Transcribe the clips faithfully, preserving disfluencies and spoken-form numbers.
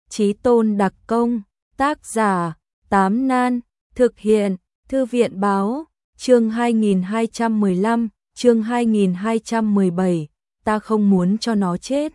Chí tôn đặc công, tác giả, Tám Nan, thực hiện, Thư viện báo, chương hai nghìn hai trăm mười lăm, chương hai nghìn hai trăm mười bảy, ta không muốn cho nó chết.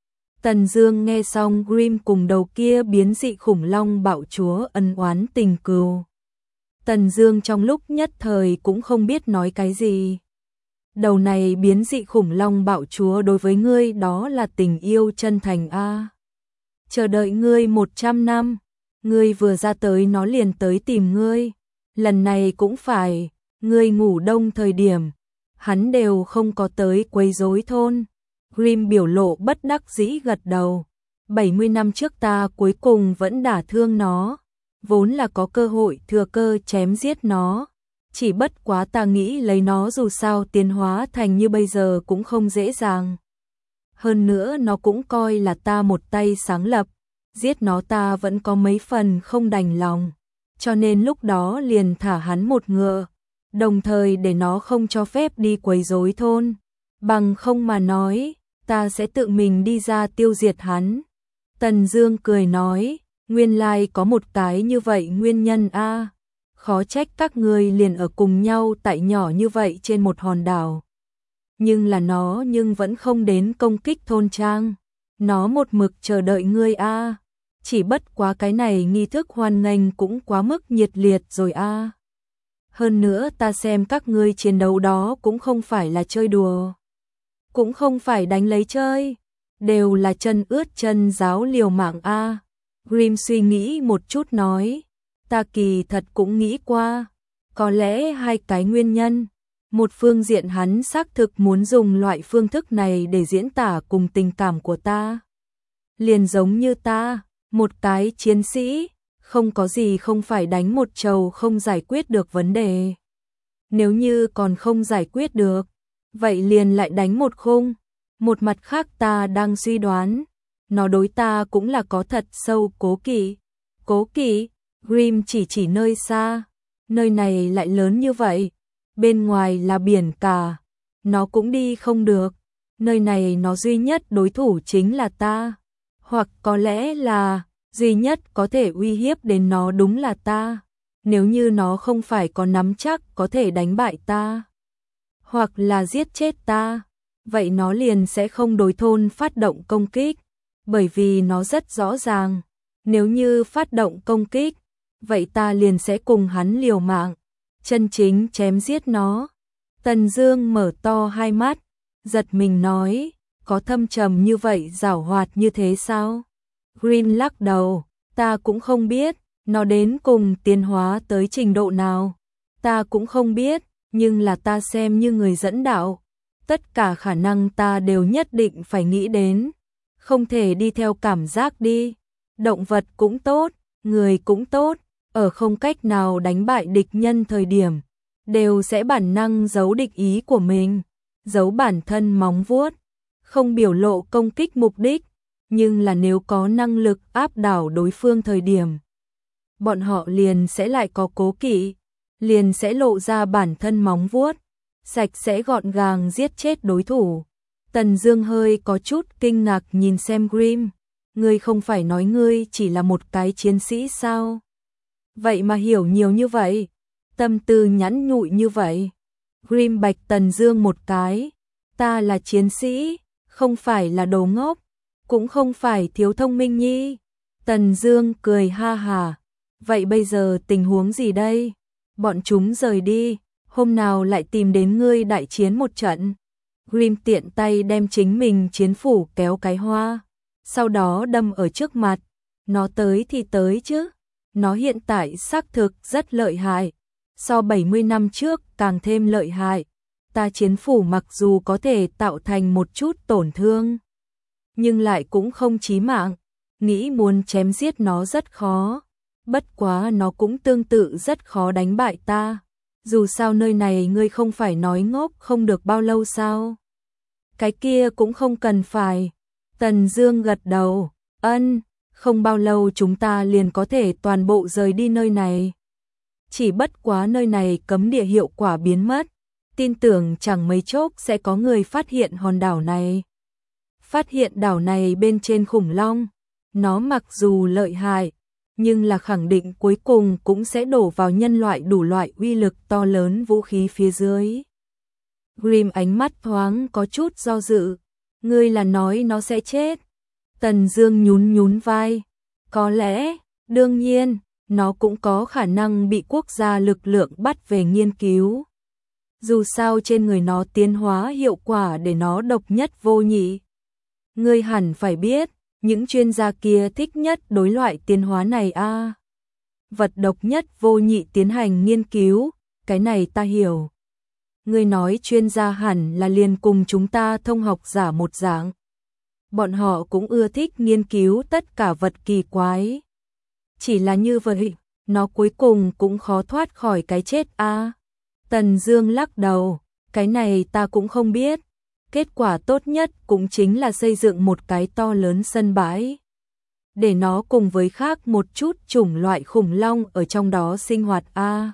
Tần Dương nghe xong Grimm cùng đầu kia biến dị khủng long bạo chúa ân oán tình cừu. Tần Dương trong lúc nhất thời cũng không biết nói cái gì. Đầu này biến dị khủng long bạo chúa đối với ngươi đó là tình yêu chân thành a. À. Chờ đợi ngươi một trăm năm, ngươi vừa ra tới nó liền tới tìm ngươi. Lần này cũng phải, ngươi ngủ đông thời điểm, hắn đều không có tới quấy rối thôn. Grimm biểu lộ bất đắc dĩ gật đầu. bảy mươi năm trước ta cuối cùng vẫn đả thương nó, vốn là có cơ hội thừa cơ chém giết nó. Chỉ bất quá ta nghĩ lấy nó dù sao tiến hóa thành như bây giờ cũng không dễ dàng. Hơn nữa nó cũng coi là ta một tay sáng lập, giết nó ta vẫn có mấy phần không đành lòng. Cho nên lúc đó liền thả hắn một ngựa, đồng thời để nó không cho phép đi quấy rối thôn. Bằng không mà nói, ta sẽ tự mình đi ra tiêu diệt hắn. Tần Dương cười nói, nguyên lai có một cái như vậy nguyên nhân a. À. Khó trách các ngươi liền ở cùng nhau tại nhỏ như vậy trên một hòn đảo. Nhưng là nó nhưng vẫn không đến công kích thôn trang. Nó một mực chờ đợi ngươi a. À. Chỉ bất quá cái này nghi thức hoan nghênh cũng quá mức nhiệt liệt rồi a. À. Hơn nữa ta xem các ngươi chiến đấu đó cũng không phải là chơi đùa, cũng không phải đánh lấy chơi, đều là chân ướt chân ráo liều mạng a. À. Grimm suy nghĩ một chút nói, ta kỳ thật cũng nghĩ qua, có lẽ hai cái nguyên nhân. Một phương diện hắn xác thực muốn dùng loại phương thức này để diễn tả cùng tình cảm của ta. Liền giống như ta, một cái chiến sĩ, không có gì không phải đánh một trầu không giải quyết được vấn đề. Nếu như còn không giải quyết được, vậy liền lại đánh một khung. Một mặt khác ta đang suy đoán, nó đối ta cũng là có thật sâu cố kỵ. Cố kỵ? Grimm chỉ chỉ nơi xa, nơi này lại lớn như vậy, bên ngoài là biển cả, nó cũng đi không được, nơi này nó duy nhất đối thủ chính là ta, hoặc có lẽ là duy nhất có thể uy hiếp đến nó đúng là ta, nếu như nó không phải có nắm chắc có thể đánh bại ta, hoặc là giết chết ta, vậy nó liền sẽ không đối thôn phát động công kích, bởi vì nó rất rõ ràng, nếu như phát động công kích, vậy ta liền sẽ cùng hắn liều mạng, chân chính chém giết nó. Tần Dương mở to hai mắt, giật mình nói, có thâm trầm như vậy giảo hoạt như thế sao? Grimm lắc đầu, ta cũng không biết, nó đến cùng tiến hóa tới trình độ nào, ta cũng không biết, nhưng là ta xem như người dẫn đạo, tất cả khả năng ta đều nhất định phải nghĩ đến, không thể đi theo cảm giác đi, động vật cũng tốt, người cũng tốt, ở không cách nào đánh bại địch nhân thời điểm, đều sẽ bản năng giấu địch ý của mình, giấu bản thân móng vuốt, không biểu lộ công kích mục đích, nhưng là nếu có năng lực áp đảo đối phương thời điểm, bọn họ liền sẽ lại có cố kỵ, liền sẽ lộ ra bản thân móng vuốt, sạch sẽ gọn gàng giết chết đối thủ. Tần Dương hơi có chút kinh ngạc nhìn xem Grimm, ngươi không phải nói ngươi chỉ là một cái chiến sĩ sao? Vậy mà hiểu nhiều như vậy, tâm tư nhắn nhụi như vậy. Grimm bạch Tần Dương một cái, ta là chiến sĩ, không phải là đồ ngốc, cũng không phải thiếu thông minh nhi. Tần Dương cười ha hà, vậy bây giờ tình huống gì đây? Bọn chúng rời đi, hôm nào lại tìm đến ngươi đại chiến một trận. Grimm tiện tay đem chính mình chiến phủ kéo cái hoa, sau đó đâm ở trước mặt, nó tới thì tới chứ. Nó hiện tại xác thực rất lợi hại, so bảy mươi năm trước càng thêm lợi hại. Ta chiến phủ mặc dù có thể tạo thành một chút tổn thương, nhưng lại cũng không chí mạng, nghĩ muốn chém giết nó rất khó, bất quá nó cũng tương tự rất khó đánh bại ta. Dù sao nơi này ngươi không phải nói ngốc không được bao lâu sao? Cái kia cũng không cần phải. Tần Dương gật đầu, ân. Không bao lâu chúng ta liền có thể toàn bộ rời đi nơi này. Chỉ bất quá nơi này cấm địa hiệu quả biến mất, tin tưởng chẳng mấy chốc sẽ có người phát hiện hòn đảo này. Phát hiện đảo này bên trên khủng long, nó mặc dù lợi hại, nhưng là khẳng định cuối cùng cũng sẽ đổ vào nhân loại đủ loại uy lực to lớn vũ khí phía dưới. Grimm ánh mắt thoáng có chút do dự, ngươi là nói nó sẽ chết? Tần Dương nhún nhún vai, có lẽ, đương nhiên, nó cũng có khả năng bị quốc gia lực lượng bắt về nghiên cứu. Dù sao trên người nó tiến hóa hiệu quả để nó độc nhất vô nhị. Ngươi hẳn phải biết, những chuyên gia kia thích nhất đối loại tiến hóa này a. À. Vật độc nhất vô nhị tiến hành nghiên cứu, cái này ta hiểu. Ngươi nói chuyên gia hẳn là liền cùng chúng ta thông học giả một dạng. Bọn họ cũng ưa thích nghiên cứu tất cả vật kỳ quái. Chỉ là như vậy, nó cuối cùng cũng khó thoát khỏi cái chết a. À. Tần Dương lắc đầu, cái này ta cũng không biết. Kết quả tốt nhất cũng chính là xây dựng một cái to lớn sân bãi. Để nó cùng với khác một chút chủng loại khủng long ở trong đó sinh hoạt a. À.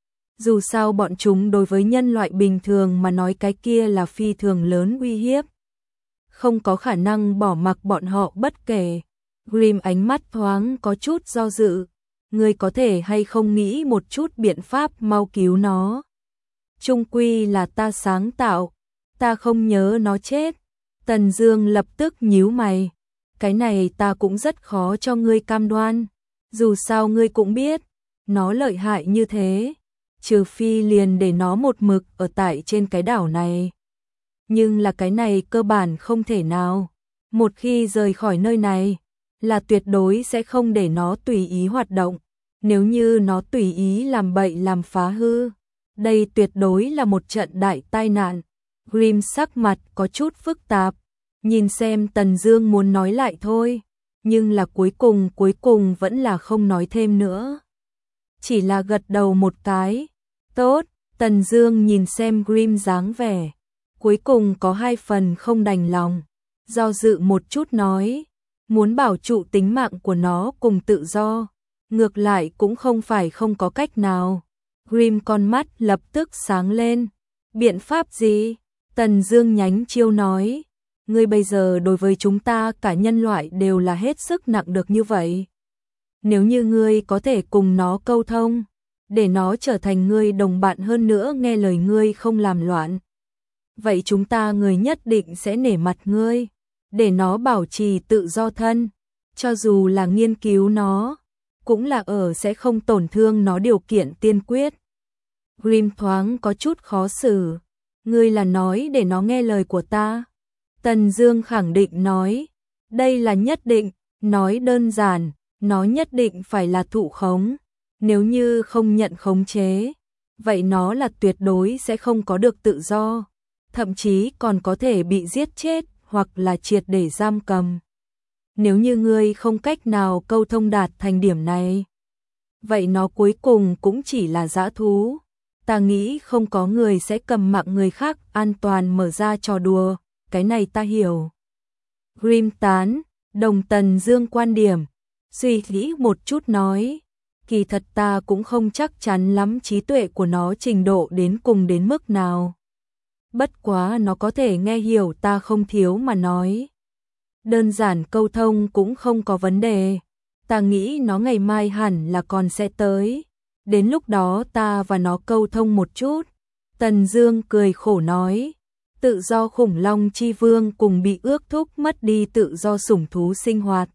Dù sao bọn chúng đối với nhân loại bình thường mà nói cái kia là phi thường lớn uy hiếp. Không có khả năng bỏ mặc bọn họ bất kể. Grimm ánh mắt thoáng có chút do dự. Ngươi có thể hay không nghĩ một chút biện pháp mau cứu nó? Chung quy là ta sáng tạo, ta không nhớ nó chết. Tần Dương lập tức nhíu mày. Cái này ta cũng rất khó cho ngươi cam đoan. Dù sao ngươi cũng biết, nó lợi hại như thế. Trừ phi liền để nó một mực ở tại trên cái đảo này. Nhưng là cái này cơ bản không thể nào. Một khi rời khỏi nơi này, là tuyệt đối sẽ không để nó tùy ý hoạt động. Nếu như nó tùy ý làm bậy làm phá hư, đây tuyệt đối là một trận đại tai nạn. Grimm sắc mặt có chút phức tạp, nhìn xem Tần Dương muốn nói lại thôi, nhưng là cuối cùng cuối cùng vẫn là không nói thêm nữa. Chỉ là gật đầu một cái. Tốt, Tần Dương nhìn xem Grimm dáng vẻ, cuối cùng có hai phần không đành lòng, do dự một chút nói, muốn bảo trụ tính mạng của nó cùng tự do, ngược lại cũng không phải không có cách nào. Grimm con mắt lập tức sáng lên. Biện pháp gì? Tần Dương nhánh chiêu nói, ngươi bây giờ đối với chúng ta cả nhân loại đều là hết sức nặng được như vậy. Nếu như ngươi có thể cùng nó câu thông, để nó trở thành ngươi đồng bạn hơn nữa nghe lời ngươi không làm loạn, vậy chúng ta người nhất định sẽ nể mặt ngươi, để nó bảo trì tự do thân, cho dù là nghiên cứu nó, cũng là ở sẽ không tổn thương nó điều kiện tiên quyết. Grimm thoáng có chút khó xử. Ngươi là nói để nó nghe lời của ta? Tần Dương khẳng định nói, đây là nhất định, nói đơn giản, nó nhất định phải là thụ khống, nếu như không nhận khống chế, vậy nó là tuyệt đối sẽ không có được tự do, thậm chí còn có thể bị giết chết hoặc là triệt để giam cầm. Nếu như ngươi không cách nào câu thông đạt thành điểm này, vậy nó cuối cùng cũng chỉ là dã thú. Ta nghĩ không có người sẽ cầm mạng người khác an toàn mở ra trò đùa, cái này ta hiểu. Grimm tán, đồng Tần Dương quan điểm, suy nghĩ một chút nói, kỳ thật ta cũng không chắc chắn lắm trí tuệ của nó trình độ đến cùng đến mức nào. Bất quá nó có thể nghe hiểu ta không thiếu mà nói. Đơn giản câu thông cũng không có vấn đề. Ta nghĩ nó ngày mai hẳn là còn sẽ tới. Đến lúc đó ta và nó câu thông một chút. Tần Dương cười khổ nói, tự do khủng long chi vương cùng bị ước thúc mất đi tự do sủng thú sinh hoạt.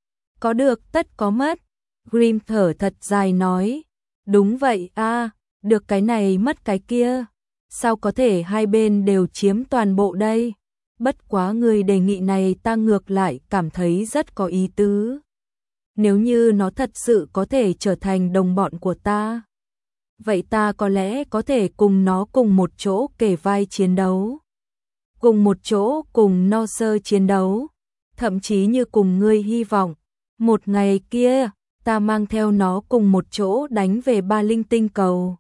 Có được tất có mất. Grimm thở thật dài nói, đúng vậy a, à, được cái này mất cái kia. Sao có thể hai bên đều chiếm toàn bộ đây? Bất quá người đề nghị này ta ngược lại cảm thấy rất có ý tứ. Nếu như nó thật sự có thể trở thành đồng bọn của ta, vậy ta có lẽ có thể cùng nó cùng một chỗ kề vai chiến đấu. Cùng một chỗ cùng no sơ chiến đấu. Thậm chí như cùng ngươi hy vọng, một ngày kia, ta mang theo nó cùng một chỗ đánh về ba linh tinh cầu.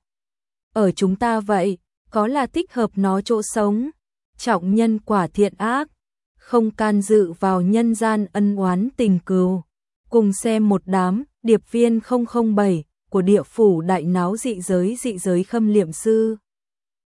Ở chúng ta vậy, có là thích hợp nó chỗ sống, trọng nhân quả thiện ác, không can dự vào nhân gian ân oán tình cừu. Cùng xem một đám điệp viên không không bảy của địa phủ đại náo dị giới dị giới khâm liệm sư.